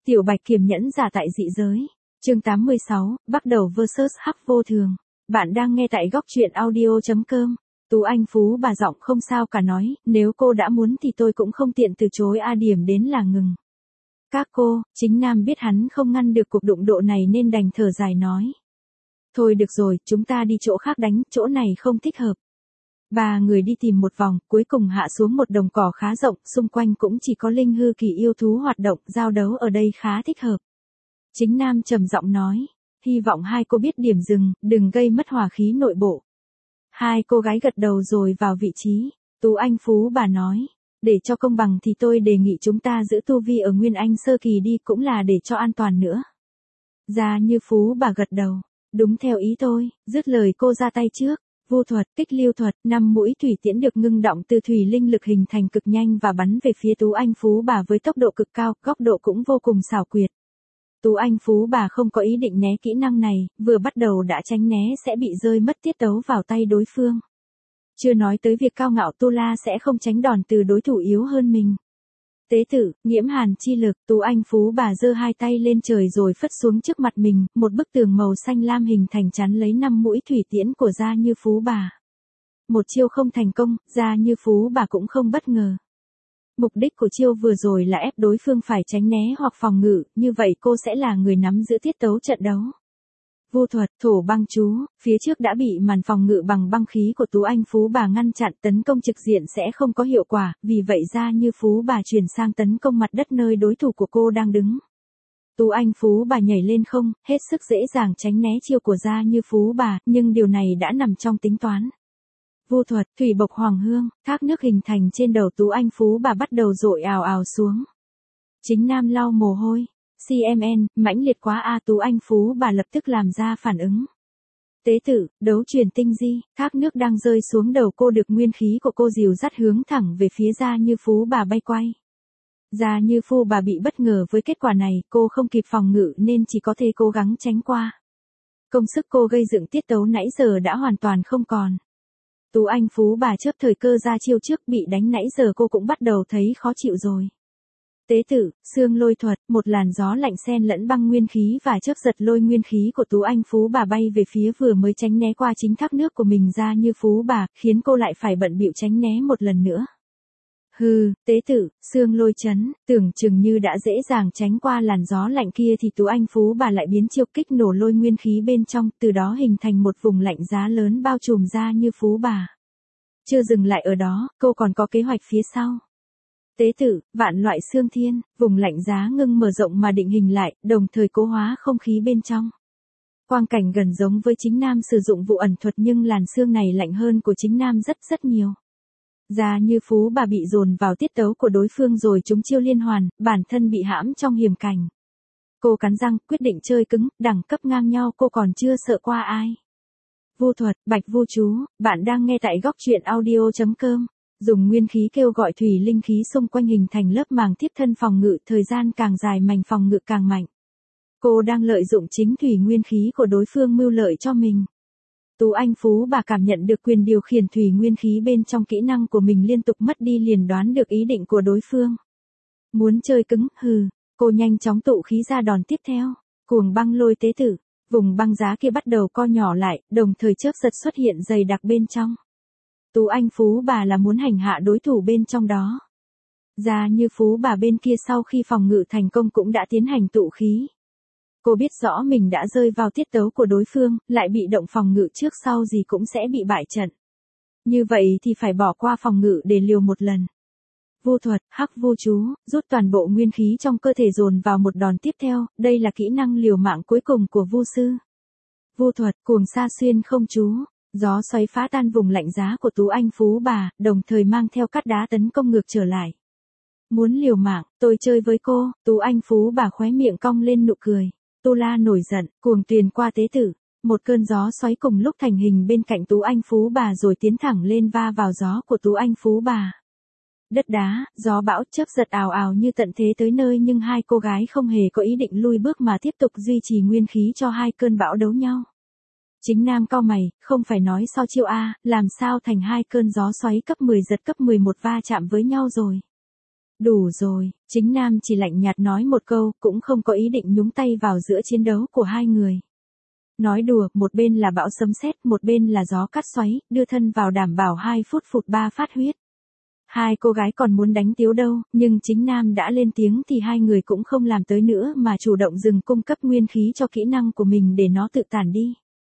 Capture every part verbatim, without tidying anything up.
Tiểu Bạch Kiềm nhẫn giả tại dị giới. Chương tám mươi sáu, bắt đầu versus Hắc vô thường. Bạn đang nghe tại góc truyện audio chấm com. Tú Anh Phú bà giọng không sao cả nói, nếu cô đã muốn thì tôi cũng không tiện từ chối, a điểm đến là ngừng. Các cô, chính Nam biết hắn không ngăn được cuộc đụng độ này nên đành thở dài nói. Thôi được rồi, chúng ta đi chỗ khác đánh, chỗ này không thích hợp. Ba người đi tìm một vòng, cuối cùng hạ xuống một đồng cỏ khá rộng, xung quanh cũng chỉ có linh hư kỳ yêu thú hoạt động, giao đấu ở đây khá thích hợp. Chính Nam trầm giọng nói, hy vọng hai cô biết điểm dừng, đừng gây mất hòa khí nội bộ. Hai cô gái gật đầu rồi vào vị trí. Tú Anh Phú bà nói, để cho công bằng thì tôi đề nghị chúng ta giữ tu vi ở Nguyên Anh sơ kỳ đi, cũng là để cho an toàn nữa. Gia Như Phú bà gật đầu, đúng theo ý tôi, dứt lời cô ra tay trước. Vu thuật, kích lưu thuật, năm mũi thủy tiễn được ngưng động từ thủy linh lực hình thành cực nhanh và bắn về phía Tú Anh Phú bà với tốc độ cực cao, góc độ cũng vô cùng xảo quyệt. Tú Anh Phú bà không có ý định né kỹ năng này, vừa bắt đầu đã tránh né sẽ bị rơi mất tiết tấu vào tay đối phương. Chưa nói tới việc cao ngạo tu la sẽ không tránh đòn từ đối thủ yếu hơn mình. Tế tử, nhiễm hàn chi lực, Tú Anh Phú bà giơ hai tay lên trời rồi phất xuống trước mặt mình, một bức tường màu xanh lam hình thành chắn lấy năm mũi thủy tiễn của Gia Như Phú bà. Một chiêu không thành công, Gia Như Phú bà cũng không bất ngờ. Mục đích của chiêu vừa rồi là ép đối phương phải tránh né hoặc phòng ngự, như vậy cô sẽ là người nắm giữ tiết tấu trận đấu. Vu thuật, thổ băng chú, phía trước đã bị màn phòng ngự bằng băng khí của Tú Anh Phú bà ngăn chặn, tấn công trực diện sẽ không có hiệu quả, vì vậy Gia Như Phú bà chuyển sang tấn công mặt đất nơi đối thủ của cô đang đứng. Tú Anh Phú bà nhảy lên không, hết sức dễ dàng tránh né chiêu của Gia Như Phú bà, nhưng điều này đã nằm trong tính toán. Vu thuật, thủy bộc hoàng hương, thác nước hình thành trên đầu Tú Anh Phú bà bắt đầu dội ào ào xuống. Chính Nam lau mồ hôi. xê em en, mãnh liệt quá a. Tú Anh Phú bà lập tức làm ra phản ứng. Tế tử, đấu truyền tinh di, thác nước đang rơi xuống đầu cô được nguyên khí của cô dìu dắt hướng thẳng về phía Gia Như Phú bà bay quay. Gia Như Phú bà bị bất ngờ với kết quả này, cô không kịp phòng ngự nên chỉ có thể cố gắng tránh qua. Công sức cô gây dựng tiết tấu nãy giờ đã hoàn toàn không còn. Tú Anh Phú bà chớp thời cơ ra chiêu trước, bị đánh nãy giờ cô cũng bắt đầu thấy khó chịu rồi. Tế tử, xương lôi thuật, một làn gió lạnh xen lẫn băng nguyên khí và chớp giật lôi nguyên khí của Tú Anh Phú bà bay về phía vừa mới tránh né qua chính thác nước của mình Gia Như Phú bà, khiến cô lại phải bận bịu tránh né một lần nữa. Hừ, tế tử, xương lôi chấn, tưởng chừng như đã dễ dàng tránh qua làn gió lạnh kia thì Tú Anh Phú bà lại biến chiêu kích nổ lôi nguyên khí bên trong, từ đó hình thành một vùng lạnh giá lớn bao trùm Gia Như Phú bà. Chưa dừng lại ở đó, cô còn có kế hoạch phía sau. Tế tử, vạn loại xương thiên, vùng lạnh giá ngưng mở rộng mà định hình lại, đồng thời cố hóa không khí bên trong. Quang cảnh gần giống với chính Nam sử dụng vụ ẩn thuật nhưng làn xương này lạnh hơn của chính Nam rất rất nhiều. Gia Như Phú bà bị dồn vào tiết tấu của đối phương rồi trúng chiêu liên hoàn, bản thân bị hãm trong hiểm cảnh. Cô cắn răng, quyết định chơi cứng, đẳng cấp ngang nhau cô còn chưa sợ qua ai. Vu thuật, bạch vu chú, bạn đang nghe tại góc truyện audio chấm com. Dùng nguyên khí kêu gọi thủy linh khí xung quanh hình thành lớp màng tiếp thân phòng ngự, thời gian càng dài mảnh phòng ngự càng mạnh. Cô đang lợi dụng chính thủy nguyên khí của đối phương mưu lợi cho mình. Tú Anh Phú bà cảm nhận được quyền điều khiển thủy nguyên khí bên trong kỹ năng của mình liên tục mất đi, liền đoán được ý định của đối phương. Muốn chơi cứng, hừ, cô nhanh chóng tụ khí ra đòn tiếp theo, cuồng băng lôi tế tử, vùng băng giá kia bắt đầu co nhỏ lại, đồng thời chớp giật xuất hiện dày đặc bên trong. Tú Anh Phú bà là muốn hành hạ đối thủ bên trong đó. Gia Như Phú bà bên kia sau khi phòng ngự thành công cũng đã tiến hành tụ khí. Cô biết rõ mình đã rơi vào tiết tấu của đối phương, lại bị động phòng ngự trước sau gì cũng sẽ bị bại trận. Như vậy thì phải bỏ qua phòng ngự để liều một lần. Vu thuật, hắc vu chú, rút toàn bộ nguyên khí trong cơ thể dồn vào một đòn tiếp theo, đây là kỹ năng liều mạng cuối cùng của vu sư. Vu thuật, cuồng sa xuyên không chú. Gió xoáy phá tan vùng lạnh giá của Tú Anh Phú bà, đồng thời mang theo cát đá tấn công ngược trở lại. Muốn liều mạng, tôi chơi với cô. Tú Anh Phú bà khóe miệng cong lên nụ cười. Tu La nổi giận, cuồng tuyền qua tế tử. Một cơn gió xoáy cùng lúc thành hình bên cạnh Tú Anh Phú bà rồi tiến thẳng lên va vào gió của Tú Anh Phú bà. Đất đá, gió bão, chớp giật ào ào như tận thế tới nơi, nhưng hai cô gái không hề có ý định lui bước mà tiếp tục duy trì nguyên khí cho hai cơn bão đấu nhau. Chính Nam cau mày, không phải nói sau chiêu A, làm sao thành hai cơn gió xoáy cấp mười giật cấp mười một va chạm với nhau rồi. Đủ rồi, Chính Nam chỉ lạnh nhạt nói một câu, cũng không có ý định nhúng tay vào giữa chiến đấu của hai người. Nói đùa, một bên là bão sấm sét, một bên là gió cát xoáy, đưa thân vào đảm bảo hai phút phụt ba phát huyết. Hai cô gái còn muốn đánh tiếu đâu, nhưng Chính Nam đã lên tiếng thì hai người cũng không làm tới nữa mà chủ động dừng cung cấp nguyên khí cho kỹ năng của mình để nó tự tản đi.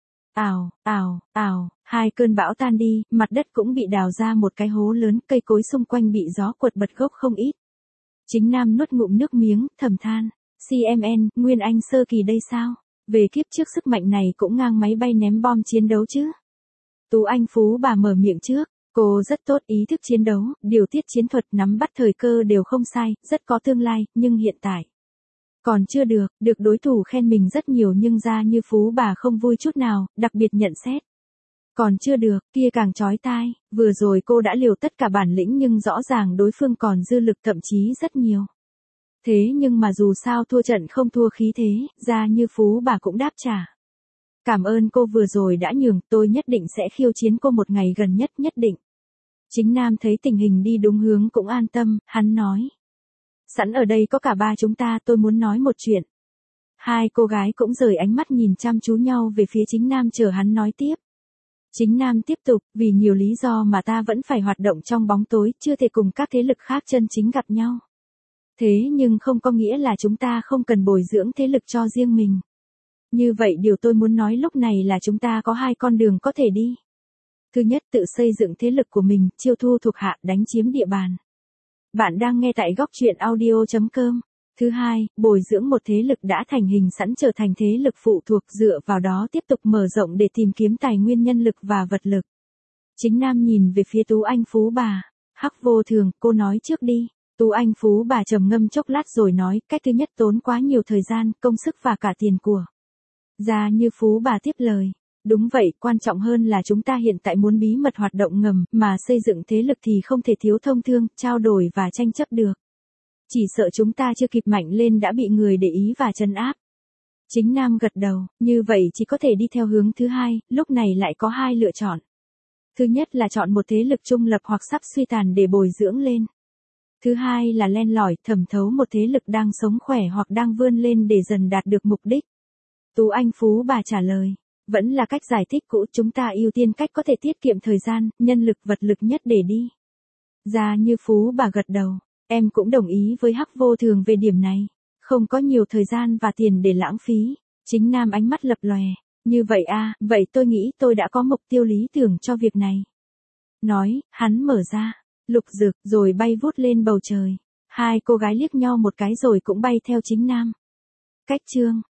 Ào, ào, ào, hai cơn bão tan đi, mặt đất cũng bị đào ra một cái hố lớn, cây cối xung quanh bị gió quật bật gốc không ít. Chính Nam nuốt ngụm nước miếng, thầm than, xê em en, Nguyên Anh sơ kỳ đây sao? Về kiếp trước sức mạnh này cũng ngang máy bay ném bom chiến đấu chứ. Tú Anh Phú bà mở miệng trước, cô rất tốt, ý thức chiến đấu, điều tiết chiến thuật, nắm bắt thời cơ đều không sai, rất có tương lai, nhưng hiện tại còn chưa được, được đối thủ khen mình rất nhiều nhưng ra như Phú bà không vui chút nào, đặc biệt nhận xét. Còn chưa được, kia càng chói tai, vừa rồi cô đã liều tất cả bản lĩnh nhưng rõ ràng đối phương còn dư lực thậm chí rất nhiều. Thế nhưng mà dù sao thua trận không thua khí thế, ra như Phú bà cũng đáp trả. Cảm ơn cô vừa rồi đã nhường, tôi nhất định sẽ khiêu chiến cô một ngày gần nhất nhất định. Chính Nam thấy tình hình đi đúng hướng cũng an tâm, hắn nói. Sẵn ở đây có cả ba chúng ta, tôi muốn nói một chuyện. Hai cô gái cũng rời ánh mắt nhìn chăm chú nhau về phía Chính Nam chờ hắn nói tiếp. Chính Nam tiếp tục, vì nhiều lý do mà ta vẫn phải hoạt động trong bóng tối, chưa thể cùng các thế lực khác chân chính gặp nhau. Thế nhưng không có nghĩa là chúng ta không cần bồi dưỡng thế lực cho riêng mình. Như vậy điều tôi muốn nói lúc này là chúng ta có hai con đường có thể đi. Thứ nhất, tự xây dựng thế lực của mình, chiêu thu thuộc hạ, đánh chiếm địa bàn. Bạn đang nghe tại góc truyện audio chấm com. Thứ hai, bồi dưỡng một thế lực đã thành hình sẵn trở thành thế lực phụ thuộc, dựa vào đó tiếp tục mở rộng để tìm kiếm tài nguyên nhân lực và vật lực. Chính Nam nhìn về phía Tú Anh Phú bà. Hắc Vô Thường, cô nói trước đi. Tú Anh Phú bà trầm ngâm chốc lát rồi nói, cách thứ nhất tốn quá nhiều thời gian, công sức và cả tiền của. Ra như Phú bà tiếp lời. Đúng vậy, quan trọng hơn là chúng ta hiện tại muốn bí mật hoạt động ngầm, mà xây dựng thế lực thì không thể thiếu thông thương, trao đổi và tranh chấp được. Chỉ sợ chúng ta chưa kịp mạnh lên đã bị người để ý và trấn áp. Chính Nam gật đầu, như vậy chỉ có thể đi theo hướng thứ hai, lúc này lại có hai lựa chọn. Thứ nhất là chọn một thế lực trung lập hoặc sắp suy tàn để bồi dưỡng lên. Thứ hai là len lỏi, thẩm thấu một thế lực đang sống khỏe hoặc đang vươn lên để dần đạt được mục đích. Tú Anh Phú bà trả lời, vẫn là cách giải thích cũ, chúng ta ưu tiên cách có thể tiết kiệm thời gian, nhân lực vật lực nhất để đi. Ra như Phú bà gật đầu, em cũng đồng ý với Hắc Vô Thường về điểm này, không có nhiều thời gian và tiền để lãng phí. Chính Nam ánh mắt lập lòe, như vậy à, vậy tôi nghĩ tôi đã có mục tiêu lý tưởng cho việc này. Nói, hắn mở ra, lục dược rồi bay vút lên bầu trời. Hai cô gái liếc nhau một cái rồi cũng bay theo Chính Nam. Cách chương